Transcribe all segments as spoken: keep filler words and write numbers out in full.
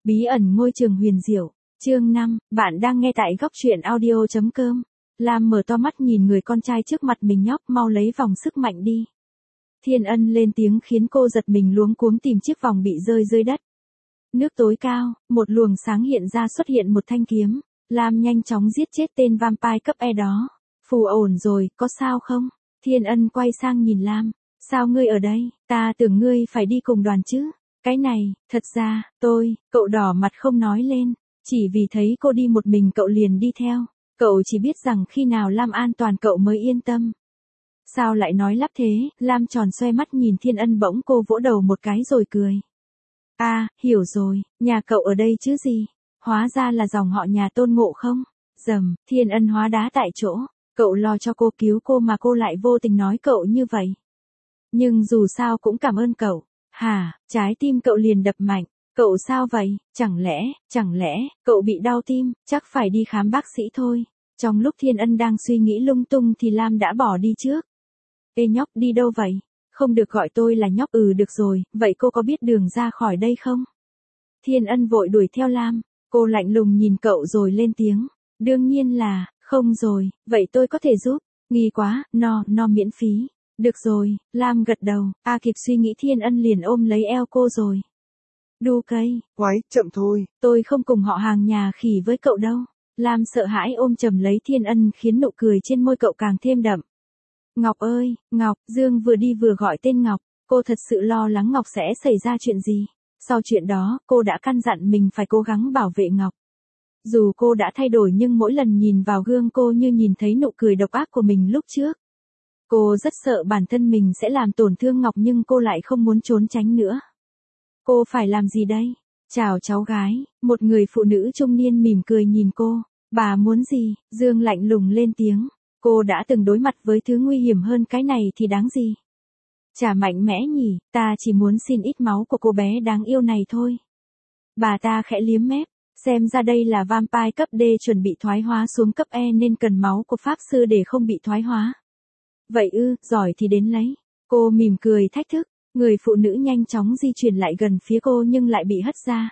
Bí ẩn ngôi trường huyền diệu, chương năm, bạn đang nghe tại góc truyện audio chấm com. Lam mở to mắt nhìn người con trai trước mặt mình, nhóc mau lấy vòng sức mạnh đi. Thiên Ân lên tiếng khiến cô giật mình luống cuống tìm chiếc vòng bị rơi dưới đất. Nước tối cao, một luồng sáng hiện ra, xuất hiện một thanh kiếm. Lam nhanh chóng giết chết tên vampire cấp E đó. Phù ổn rồi, có sao không? Thiên Ân quay sang nhìn Lam. Sao ngươi ở đây? Ta tưởng ngươi phải đi cùng đoàn chứ. Cái này, thật ra, tôi, cậu đỏ mặt không nói lên. Chỉ vì thấy cô đi một mình cậu liền đi theo. Cậu chỉ biết rằng khi nào Lam an toàn cậu mới yên tâm. Sao lại nói lắp thế? Lam tròn xoe mắt nhìn Thiên Ân, bỗng cô vỗ đầu một cái rồi cười. À, hiểu rồi, nhà cậu ở đây chứ gì? Hóa ra là dòng họ nhà Tôn Ngộ không? Dầm, Thiên Ân hóa đá tại chỗ. Cậu lo cho cô cứu cô mà cô lại vô tình nói cậu như vậy. Nhưng dù sao cũng cảm ơn cậu. Hả, trái tim cậu liền đập mạnh. Cậu sao vậy? Chẳng lẽ, chẳng lẽ, cậu bị đau tim, chắc phải đi khám bác sĩ thôi. Trong lúc Thiên Ân đang suy nghĩ lung tung thì Lam đã bỏ đi trước. Ê nhóc, đi đâu vậy? Không được gọi tôi là nhóc. Ừ được rồi, vậy cô có biết đường ra khỏi đây không? Thiên Ân vội đuổi theo Lam. Cô lạnh lùng nhìn cậu rồi lên tiếng. Đương nhiên là, không rồi, vậy tôi có thể giúp. Nghi quá, no, no miễn phí. Được rồi, Lam gật đầu. A kịp suy nghĩ Thiên Ân liền ôm lấy eo cô rồi. Đu cây, Quái, chậm thôi. tôi không cùng họ hàng nhà khỉ với cậu đâu. Lam sợ hãi ôm chầm lấy Thiên Ân khiến nụ cười trên môi cậu càng thêm đậm. Ngọc ơi, Ngọc, Dương vừa đi vừa gọi tên Ngọc. Cô thật sự lo lắng Ngọc sẽ xảy ra chuyện gì. Sau chuyện đó, cô đã căn dặn mình phải cố gắng bảo vệ Ngọc. Dù cô đã thay đổi nhưng mỗi lần nhìn vào gương cô như nhìn thấy nụ cười độc ác của mình lúc trước. Cô rất sợ bản thân mình sẽ làm tổn thương Ngọc nhưng cô lại không muốn trốn tránh nữa. Cô phải làm gì đây? Chào cháu gái, một người phụ nữ trung niên mỉm cười nhìn cô. Bà muốn gì? Dương lạnh lùng lên tiếng. Cô đã từng đối mặt với thứ nguy hiểm hơn cái này thì đáng gì? Chả mạnh mẽ nhỉ, ta chỉ muốn xin ít máu của cô bé đáng yêu này thôi. Bà ta khẽ liếm mép, xem ra đây là vampire cấp D chuẩn bị thoái hóa xuống cấp E nên cần máu của pháp sư để không bị thoái hóa. Vậy ư, giỏi thì đến lấy. Cô mỉm cười thách thức, người phụ nữ nhanh chóng di chuyển lại gần phía cô nhưng lại bị hất ra.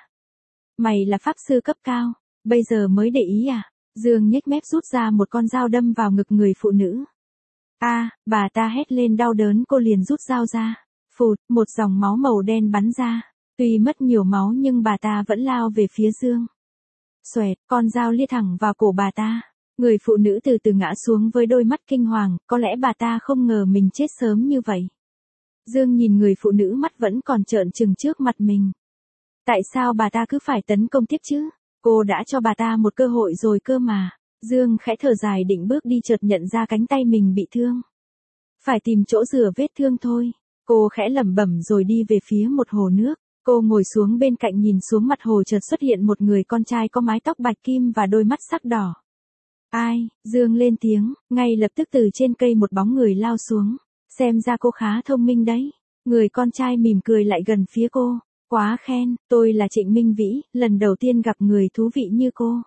Mày là pháp sư cấp cao, bây giờ mới để ý à? Dương nhếch mép rút ra một con dao đâm vào ngực người phụ nữ. A, à, bà ta hét lên đau đớn, cô liền rút dao ra. Phụt, một dòng máu màu đen bắn ra. Tuy mất nhiều máu nhưng bà ta vẫn lao về phía Dương. Xoẹt, con dao lia thẳng vào cổ bà ta. Người phụ nữ từ từ ngã xuống với đôi mắt kinh hoàng, có lẽ bà ta không ngờ mình chết sớm như vậy. Dương nhìn người phụ nữ mắt vẫn còn trợn trừng trước mặt mình. Tại sao bà ta cứ phải tấn công tiếp chứ? Cô đã cho bà ta một cơ hội rồi cơ mà. Dương khẽ thở dài định bước đi chợt nhận ra cánh tay mình bị thương. Phải tìm chỗ rửa vết thương thôi. Cô khẽ lẩm bẩm rồi đi về phía một hồ nước. Cô ngồi xuống bên cạnh nhìn xuống mặt hồ, chợt xuất hiện một người con trai có mái tóc bạch kim và đôi mắt sắc đỏ. Ai? Dương lên tiếng, ngay lập tức từ trên cây một bóng người lao xuống. Xem ra cô khá thông minh đấy. Người con trai mỉm cười lại gần phía cô. Quá khen, tôi là Trịnh Minh Vĩ, lần đầu tiên gặp người thú vị như cô.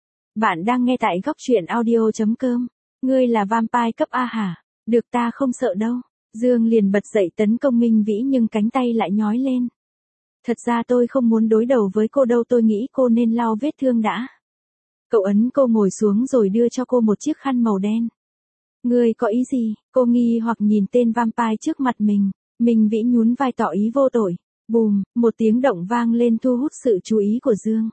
Bạn đang nghe tại góc truyện audio chấm com. Ngươi là vampire cấp A hả? Được, ta không sợ đâu. Dương liền bật dậy tấn công Minh Vĩ nhưng cánh tay lại nhói lên. Thật ra tôi không muốn đối đầu với cô đâu, tôi nghĩ cô nên lau vết thương đã. Cậu ấn cô ngồi xuống rồi đưa cho cô một chiếc khăn màu đen. Ngươi có ý gì? Cô nghi hoặc nhìn tên vampire trước mặt mình. Minh Vĩ nhún vai tỏ ý vô tội. Bùm, một tiếng động vang lên thu hút sự chú ý của Dương.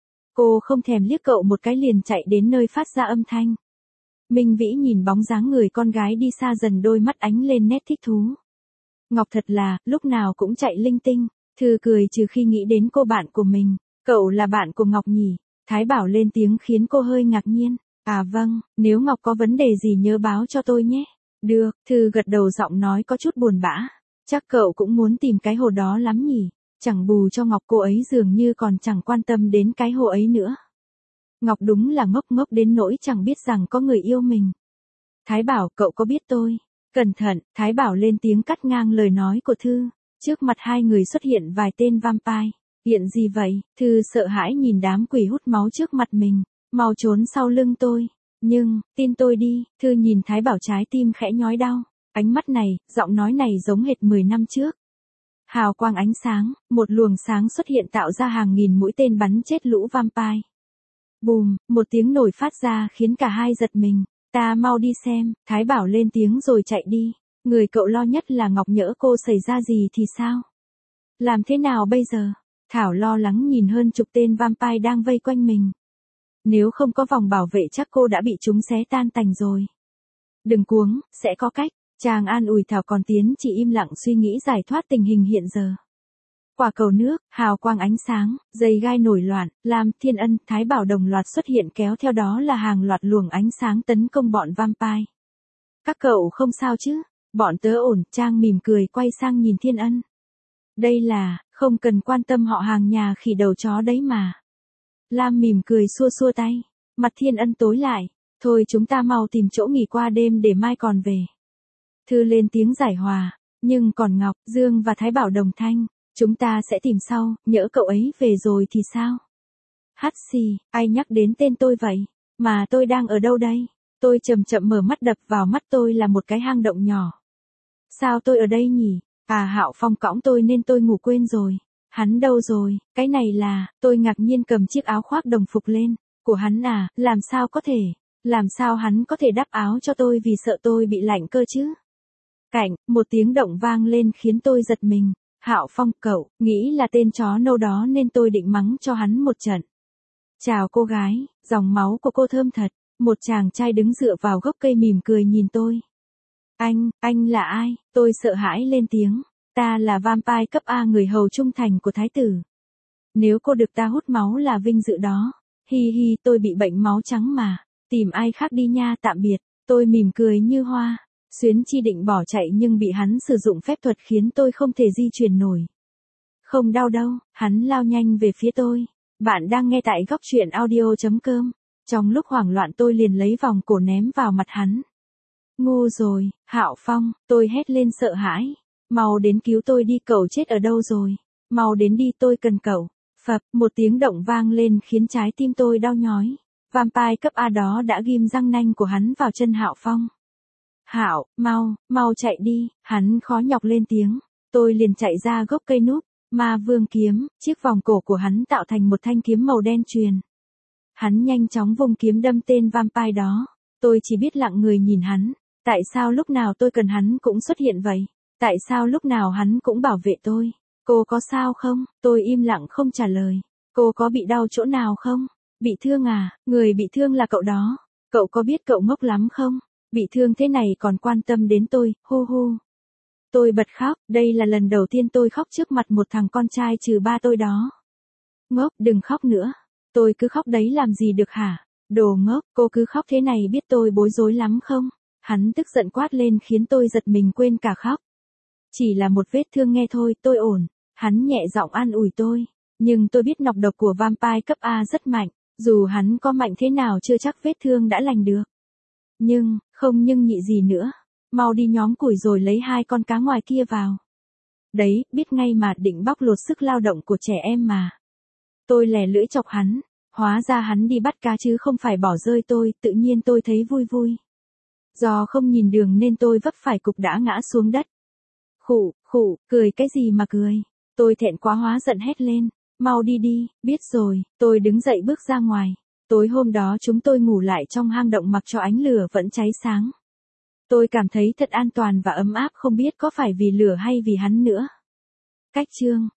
Cô không thèm liếc cậu một cái liền chạy đến nơi phát ra âm thanh. Minh Vĩ nhìn bóng dáng người con gái đi xa dần, đôi mắt ánh lên nét thích thú. Ngọc thật là, lúc nào cũng chạy linh tinh. Thư cười trừ khi nghĩ đến cô bạn của mình. Cậu là bạn của Ngọc nhỉ? Thái Bảo lên tiếng khiến cô hơi ngạc nhiên. À vâng, nếu Ngọc có vấn đề gì nhớ báo cho tôi nhé. Được, Thư gật đầu, giọng nói có chút buồn bã. Chắc cậu cũng muốn tìm cái hồ đó lắm nhỉ? Chẳng bù cho Ngọc, cô ấy dường như còn chẳng quan tâm đến cái hồ ấy nữa. Ngọc đúng là ngốc ngốc đến nỗi chẳng biết rằng có người yêu mình. Thái Bảo, cậu có biết tôi? Cẩn thận, Thái Bảo lên tiếng cắt ngang lời nói của Thư. Trước mặt hai người xuất hiện vài tên vampire. Hiện gì vậy? Thư sợ hãi nhìn đám quỷ hút máu trước mặt mình. Mau trốn sau lưng tôi. Nhưng, tin tôi đi. Thư nhìn Thái Bảo, trái tim khẽ nhói đau. Ánh mắt này, giọng nói này giống hệt mười năm trước. Hào quang ánh sáng, một luồng sáng xuất hiện tạo ra hàng nghìn mũi tên bắn chết lũ vampire. Bùm, một tiếng nổ phát ra khiến cả hai giật mình. Ta mau đi xem, Thái Bảo lên tiếng rồi chạy đi. Người cậu lo nhất là Ngọc nhỡ cô xảy ra gì thì sao? Làm thế nào bây giờ? Thảo lo lắng nhìn hơn chục tên vampire đang vây quanh mình. Nếu không có vòng bảo vệ chắc cô đã bị chúng xé tan tành rồi. Đừng cuống, sẽ có cách. Chàng an ủi Thảo còn Tiến chỉ im lặng suy nghĩ giải thoát tình hình hiện giờ. Quả cầu nước, hào quang ánh sáng, dây gai nổi loạn, Lam, Thiên Ân, Thái Bảo đồng loạt xuất hiện kéo theo đó là hàng loạt luồng ánh sáng tấn công bọn vampire. Các cậu không sao chứ? Bọn tớ ổn, Trang mỉm cười quay sang nhìn Thiên Ân. Đây là, không cần quan tâm họ hàng nhà khỉ đầu chó đấy mà. Lam mỉm cười xua xua tay, mặt Thiên Ân tối lại, thôi chúng ta mau tìm chỗ nghỉ qua đêm để mai còn về. Thư lên tiếng giải hòa, nhưng còn Ngọc, Dương và Thái Bảo đồng thanh, chúng ta sẽ tìm sau, nhỡ cậu ấy về rồi thì sao? Hắt xì, ai nhắc đến tên tôi vậy? Mà tôi đang ở đâu đây? Tôi chậm chậm mở mắt đập vào mắt tôi là một cái hang động nhỏ. Sao tôi ở đây nhỉ? À Hạo Phong cõng tôi nên tôi ngủ quên rồi. Hắn đâu rồi? Cái này là, tôi ngạc nhiên cầm chiếc áo khoác đồng phục lên. Của hắn à, làm sao có thể? Làm sao hắn có thể đắp áo cho tôi vì sợ tôi bị lạnh cơ chứ? Cạnh, một tiếng động vang lên khiến tôi giật mình. Hạo Phong, cậu, nghĩ là tên chó nâu đó nên tôi định mắng cho hắn một trận. Chào cô gái, dòng máu của cô thơm thật. Một chàng trai đứng dựa vào gốc cây mỉm cười nhìn tôi. Anh, anh là ai? Tôi sợ hãi lên tiếng. Ta là vampire cấp A, người hầu trung thành của thái tử. Nếu cô được ta hút máu là vinh dự đó. Hi hi, tôi bị bệnh máu trắng mà. Tìm ai khác đi nha, tạm biệt. Tôi mỉm cười như hoa. Xuyến Chi định bỏ chạy nhưng bị hắn sử dụng phép thuật khiến tôi không thể di chuyển nổi. Không đau đâu, hắn lao nhanh về phía tôi. Bạn đang nghe tại góc truyện audio chấm com. Trong lúc hoảng loạn tôi liền lấy vòng cổ ném vào mặt hắn. Ngu rồi, Hạo Phong, tôi hét lên sợ hãi. Mau đến cứu tôi đi, cậu chết ở đâu rồi? Mau đến đi, tôi cần cậu. Phập, một tiếng động vang lên khiến trái tim tôi đau nhói. Vampire cấp A đó đã ghim răng nanh của hắn vào chân Hạo Phong. Hạo, mau, mau chạy đi, hắn khó nhọc lên tiếng. Tôi liền chạy ra gốc cây núp, ma vương kiếm, chiếc vòng cổ của hắn tạo thành một thanh kiếm màu đen truyền. Hắn nhanh chóng vung kiếm đâm tên vampire đó. Tôi chỉ biết lặng người nhìn hắn. Tại sao lúc nào tôi cần hắn cũng xuất hiện vậy? Tại sao lúc nào hắn cũng bảo vệ tôi? Cô có sao không? Tôi im lặng không trả lời. Cô có bị đau chỗ nào không? Bị thương à? Người bị thương là cậu đó. Cậu có biết cậu ngốc lắm không? Bị thương thế này còn quan tâm đến tôi, hu hu. Tôi bật khóc, đây là lần đầu tiên tôi khóc trước mặt một thằng con trai trừ ba tôi đó. Ngốc, đừng khóc nữa. Tôi cứ khóc đấy làm gì được hả? Đồ ngốc, cô cứ khóc thế này biết tôi bối rối lắm không? Hắn tức giận quát lên khiến tôi giật mình quên cả khóc. Chỉ là một vết thương nghe thôi, tôi ổn. Hắn nhẹ giọng an ủi tôi. Nhưng tôi biết nọc độc của vampire cấp A rất mạnh. Dù hắn có mạnh thế nào chưa chắc vết thương đã lành được. Nhưng, không nhưng nhị gì nữa. Mau đi nhóm củi rồi lấy hai con cá ngoài kia vào. Đấy, biết ngay mà, định bóc lột sức lao động của trẻ em mà. Tôi lè lưỡi chọc hắn. Hóa ra hắn đi bắt cá chứ không phải bỏ rơi tôi, tự nhiên tôi thấy vui vui. Do không nhìn đường nên tôi vấp phải cục đã ngã xuống đất. Khụ, khụ, cười cái gì mà cười. Tôi thẹn quá hóa giận hét lên. Mau đi đi, biết rồi, tôi đứng dậy bước ra ngoài. Tối hôm đó chúng tôi ngủ lại trong hang động mặc cho ánh lửa vẫn cháy sáng. Tôi cảm thấy thật an toàn và ấm áp, không biết có phải vì lửa hay vì hắn nữa. Cách chương